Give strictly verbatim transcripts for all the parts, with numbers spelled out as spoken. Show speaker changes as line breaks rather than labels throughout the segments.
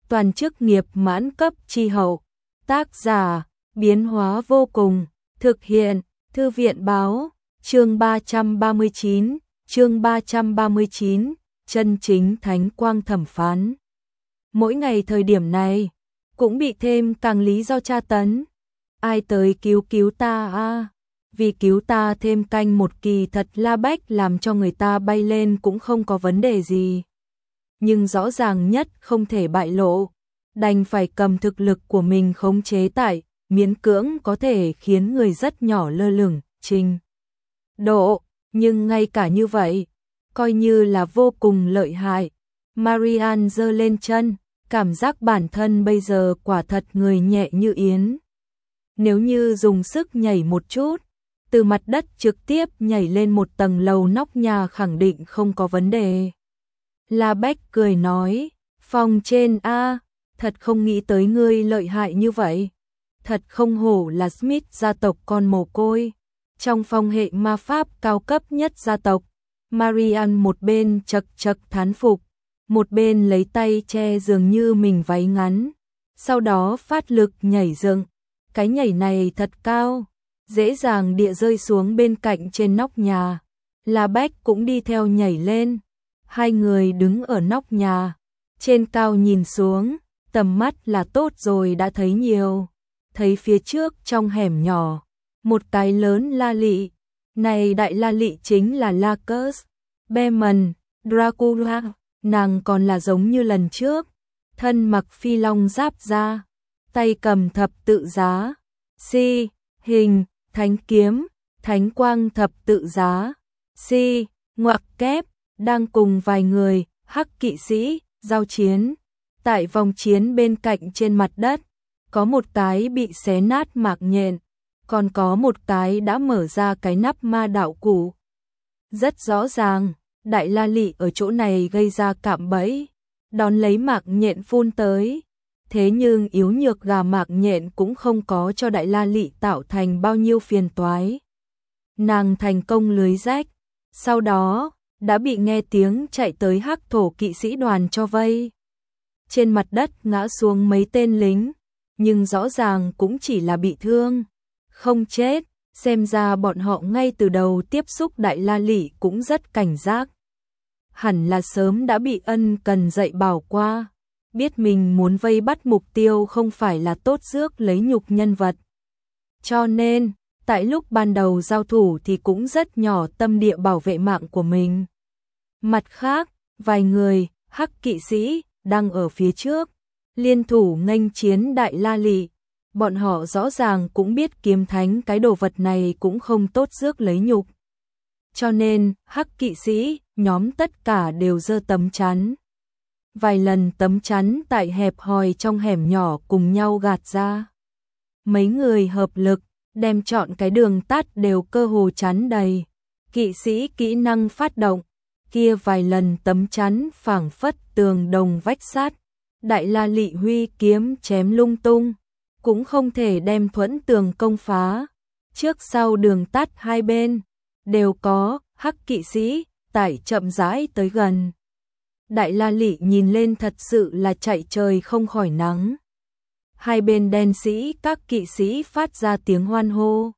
toàn chức nghiệp mãn cấp chi hậu. Tác giả, biến hóa vô cùng, thực hiện, Thư viện báo, chương ba trăm ba mươi chín, chương ba trăm ba mươi chín, chân chính thánh quang thẩm phán. Mỗi ngày thời điểm này, cũng bị thêm càng lý do tra tấn. Ai tới cứu cứu ta a? Vì cứu ta thêm canh một kỳ thật La Bách làm cho người ta bay lên cũng không có vấn đề gì. Nhưng rõ ràng nhất không thể bại lộ, đành phải cầm thực lực của mình khống chế tại, miễn cưỡng có thể khiến người rất nhỏ lơ lửng, trình độ, nhưng ngay cả như vậy, coi như là vô cùng lợi hại. Marian giơ lên chân, cảm giác bản thân bây giờ quả thật người nhẹ như yến. Nếu như dùng sức nhảy một chút, từ mặt đất trực tiếp nhảy lên một tầng lầu nóc nhà khẳng định không có vấn đề. La Bách cười nói, phòng trên a, thật không nghĩ tới ngươi lợi hại như vậy. Thật không hổ là Smith gia tộc con mồ côi. Trong phong hệ ma pháp cao cấp nhất gia tộc, Marian một bên chật chật thán phục, một bên lấy tay che dường như mình váy ngắn, sau đó phát lực nhảy dựng. Cái nhảy này thật cao, dễ dàng địa rơi xuống bên cạnh trên nóc nhà. La Bách cũng đi theo nhảy lên. Hai người đứng ở nóc nhà, trên cao nhìn xuống, tầm mắt là tốt rồi đã thấy nhiều. Thấy phía trước trong hẻm nhỏ, một cái lớn la lị. Này đại la lị chính là Lacus, Beeman, Dracula, nàng còn là giống như lần trước, thân mặc phi long giáp da, tay cầm thập tự giá, si, hình, thánh kiếm, thánh quang thập tự giá, si, ngoặc kép, đang cùng vài người, hắc kỵ sĩ, giao chiến. Tại vòng chiến bên cạnh trên mặt đất, có một cái bị xé nát mạc nhện, còn có một cái đã mở ra cái nắp ma đạo cụ. Rất rõ ràng, đại la lị ở chỗ này gây ra cạm bẫy, đón lấy mạc nhện phun tới. Thế nhưng yếu nhược gà mạc nhện cũng không có cho đại la lị tạo thành bao nhiêu phiền toái. Nàng thành công lưới rách, sau đó đã bị nghe tiếng chạy tới hắc thổ kỵ sĩ đoàn cho vây. Trên mặt đất ngã xuống mấy tên lính, nhưng rõ ràng cũng chỉ là bị thương, không chết. Xem ra bọn họ ngay từ đầu tiếp xúc đại la lị cũng rất cảnh giác. Hẳn là sớm đã bị ân cần dạy bảo qua, biết mình muốn vây bắt mục tiêu không phải là tốt rước lấy nhục nhân vật. Cho nên, tại lúc ban đầu giao thủ thì cũng rất nhỏ tâm địa bảo vệ mạng của mình. Mặt khác, vài người, hắc kỵ sĩ, đang ở phía trước, liên thủ nghênh chiến đại la lị. Bọn họ rõ ràng cũng biết kiếm thánh cái đồ vật này cũng không tốt rước lấy nhục. Cho nên, hắc kỵ sĩ, nhóm tất cả đều giơ tấm chắn. Vài lần tấm chắn tại hẹp hòi trong hẻm nhỏ cùng nhau gạt ra. Mấy người hợp lực, đem chọn cái đường tắt đều cơ hồ chắn đầy. Kỵ sĩ kỹ năng phát động, kia vài lần tấm chắn phảng phất tường đồng vách sắt. Đại la lị huy kiếm chém lung tung, cũng không thể đem thuẫn tường công phá. Trước sau đường tắt hai bên, đều có, hắc kỵ sĩ, tải chậm rãi tới gần. Đại la lị nhìn lên thật sự là chạy trời không khỏi nắng. Hai bên đen sĩ các kỵ sĩ phát ra tiếng hoan hô.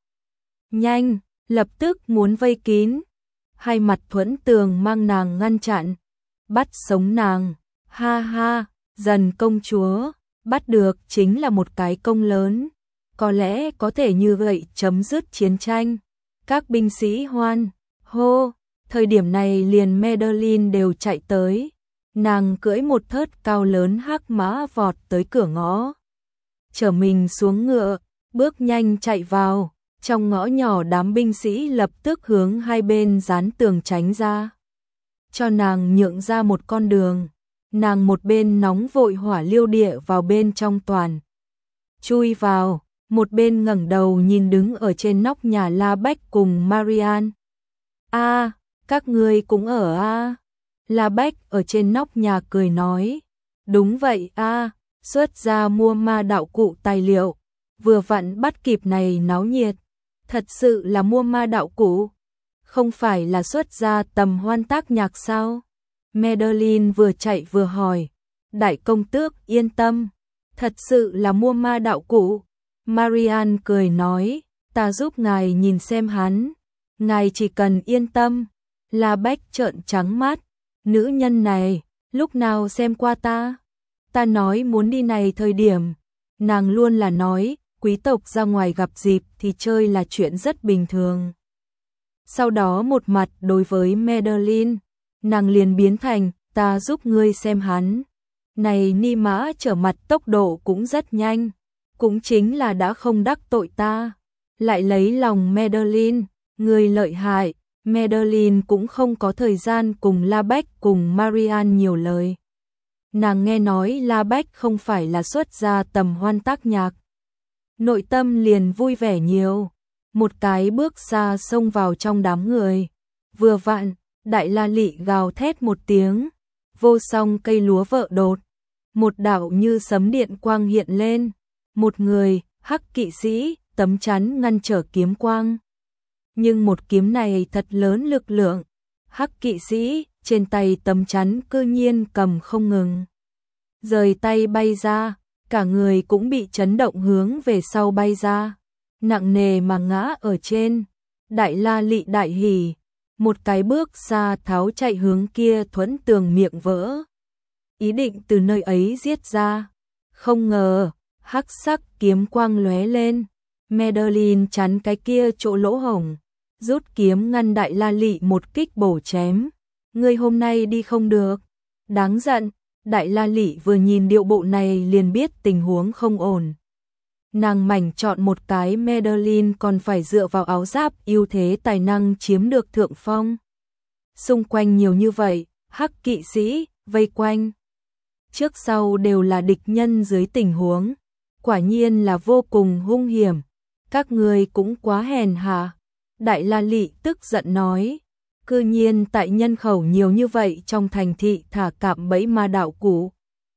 Nhanh, lập tức muốn vây kín. Hai mặt thuẫn tường mang nàng ngăn chặn. Bắt sống nàng, ha ha, dần công chúa, bắt được chính là một cái công lớn. Có lẽ có thể như vậy chấm dứt chiến tranh. Các binh sĩ hoan hô, thời điểm này liền Madeline đều chạy tới. Nàng cưỡi một thớt cao lớn hắc mã vọt tới cửa ngõ. Chở mình xuống ngựa, bước nhanh chạy vào. Trong ngõ nhỏ đám binh sĩ lập tức hướng hai bên dán tường tránh ra. Cho nàng nhượng ra một con đường. Nàng một bên nóng vội hỏa liêu địa vào bên trong toàn. Chui vào, một bên ngẩng đầu nhìn đứng ở trên nóc nhà La Bách cùng Marian. A, các ngươi cũng ở a? La Bách ở trên nóc nhà cười nói. Đúng vậy a, xuất ra mua ma đạo cụ tài liệu. Vừa vặn bắt kịp này náo nhiệt. Thật sự là mua ma đạo cụ. Không phải là xuất ra tầm hoan tác nhạc sao? Madeline vừa chạy vừa hỏi. đại công tước yên tâm, thật sự là mua ma đạo cụ. Marian cười nói, ta giúp ngài nhìn xem hắn, ngài chỉ cần yên tâm. La Bách trợn trắng mắt, nữ nhân này, lúc nào xem qua ta? Ta nói muốn đi này thời điểm, nàng luôn là nói, quý tộc ra ngoài gặp dịp thì chơi là chuyện rất bình thường. Sau đó một mặt đối với Madeline, nàng liền biến thành, ta giúp ngươi xem hắn. Này ni mã trở mặt tốc độ cũng rất nhanh, cũng chính là đã không đắc tội ta. Lại lấy lòng Madeline, người lợi hại. Madeline cũng không có thời gian cùng La Bách cùng Marian nhiều lời. Nàng nghe nói La Bách không phải là xuất gia tầm hoan tác nhạc. Nội tâm liền vui vẻ nhiều. Một cái bước xa xông vào trong đám người. Vừa vặn, Đại La Lị gào thét một tiếng. Vô song cây lúa vợ đột. Một đạo như sấm điện quang hiện lên. Một người, hắc kỵ sĩ, tấm chắn ngăn trở kiếm quang. Nhưng một kiếm này thật lớn lực lượng. Hắc kỵ sĩ, trên tay tấm chắn cư nhiên cầm không ngừng. Rời tay bay ra, cả người cũng bị chấn động hướng về sau bay ra. Nặng nề mà ngã ở trên. Đại La Lị đại hỉ. Một cái bước xa tháo chạy hướng kia thuẫn tường miệng vỡ. Ý định từ nơi ấy giết ra. Không ngờ, hắc sắc kiếm quang lóe lên. Madeline chắn cái kia chỗ lỗ hổng. Rút kiếm ngăn Đại La Lị một kích bổ chém. Ngươi hôm nay đi không được. Đáng giận, Đại La Lị vừa nhìn điệu bộ này liền biết tình huống không ổn. Nàng mảnh chọn một cái Madeline còn phải dựa vào áo giáp ưu thế tài năng chiếm được thượng phong. Xung quanh nhiều như vậy, hắc kỵ sĩ, vây quanh. Trước sau đều là địch nhân dưới tình huống. Quả nhiên là vô cùng hung hiểm. Các ngươi cũng quá hèn hạ. Đại La Lị tức giận nói, cư nhiên tại nhân khẩu nhiều như vậy trong thành thị thả cạm bẫy ma đạo cụ.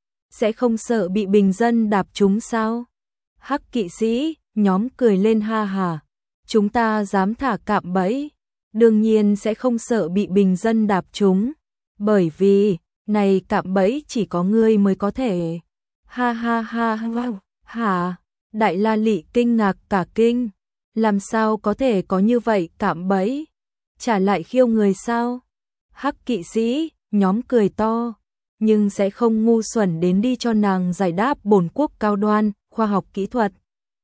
Sẽ không sợ bị bình dân đạp trúng sao? Hắc kỵ sĩ, nhóm cười lên ha hà. Chúng ta dám thả cạm bẫy, đương nhiên sẽ không sợ bị bình dân đạp trúng. Bởi vì, này cạm bẫy chỉ có ngươi mới có thể. Ha ha ha ha, hả? Đại La Lị kinh ngạc cả kinh. Làm sao có thể có như vậy cạm bẫy? Trả lại khiêu người sao? Hắc kỵ sĩ, nhóm cười to, nhưng sẽ không ngu xuẩn đến đi cho nàng giải đáp bổn quốc cao đoan, khoa học kỹ thuật.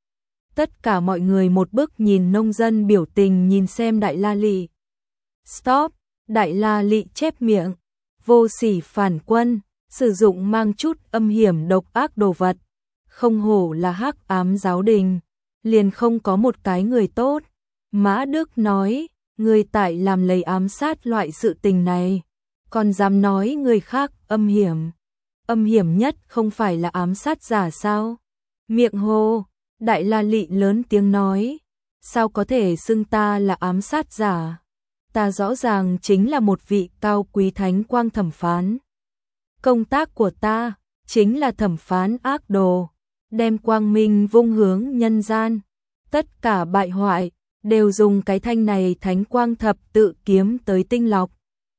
Tất cả mọi người một bức nhìn nông dân biểu tình nhìn xem Đại La Lị. Stop, Đại La Lị chép miệng, vô sỉ phản quân, sử dụng mang chút âm hiểm độc ác đồ vật. Không hổ là hắc ám giáo đình. Liền không có một cái người tốt. Mã Đức nói, người tại làm lấy ám sát loại sự tình này, còn dám nói người khác âm hiểm. Âm hiểm nhất không phải là ám sát giả sao? Miệng hô, Đại La Lị lớn tiếng nói, sao có thể xưng ta là ám sát giả? Ta rõ ràng chính là một vị cao quý thánh quang thẩm phán. Công tác của ta chính là thẩm phán ác đồ, đem quang minh vung hướng nhân gian. Tất cả bại hoại đều dùng cái thanh này thánh quang thập tự kiếm tới tinh lọc.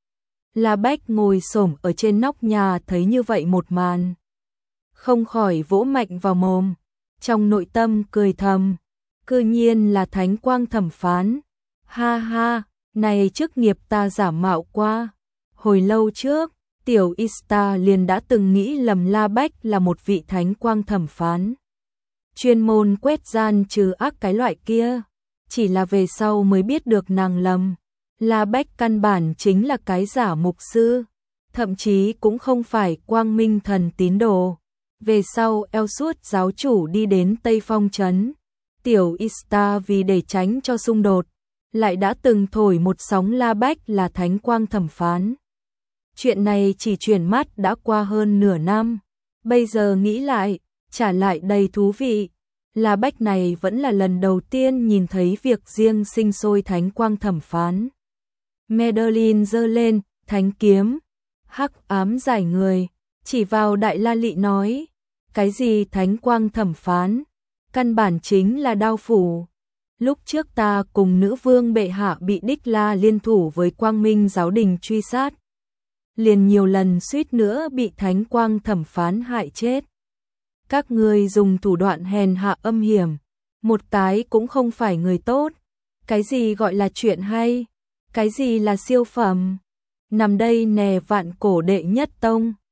La Bách ngồi xổm ở trên nóc nhà thấy như vậy một màn, không khỏi vỗ mạnh vào mồm, trong nội tâm cười thầm, cư nhiên là thánh quang thẩm phán. Ha ha, này chức nghiệp ta giả mạo qua. Hồi lâu trước, tiểu Ista liền đã từng nghĩ lầm La Bách là một vị thánh quang thẩm phán. Chuyên môn quét gian trừ ác cái loại kia, chỉ là về sau mới biết được nàng lầm. La Bách căn bản chính là cái giả mục sư, thậm chí cũng không phải quang minh thần tín đồ. Về sau eo suốt giáo chủ đi đến Tây Phong Trấn, tiểu Ista vì để tránh cho xung đột, lại đã từng thổi một sóng La Bách là thánh quang thẩm phán. Chuyện này chỉ chuyển mắt đã qua hơn nửa năm, bây giờ nghĩ lại, trả lại đầy thú vị. La Bách này vẫn là lần đầu tiên nhìn thấy việc riêng sinh sôi thánh quang thẩm phán. Madeline giơ lên, thánh kiếm, hắc ám giải người, chỉ vào Đại La Lị nói, cái gì thánh quang thẩm phán, căn bản chính là đao phủ. Lúc trước ta cùng nữ vương bệ hạ bị Đích La liên thủ với quang minh giáo đình truy sát. liền nhiều lần suýt nữa bị thánh quang thẩm phán hại chết. Các ngươi dùng thủ đoạn hèn hạ âm hiểm, một tái cũng không phải người tốt. Cái gì gọi là chuyện hay? Cái gì là siêu phẩm? Nằm đây nè vạn cổ đệ nhất tông.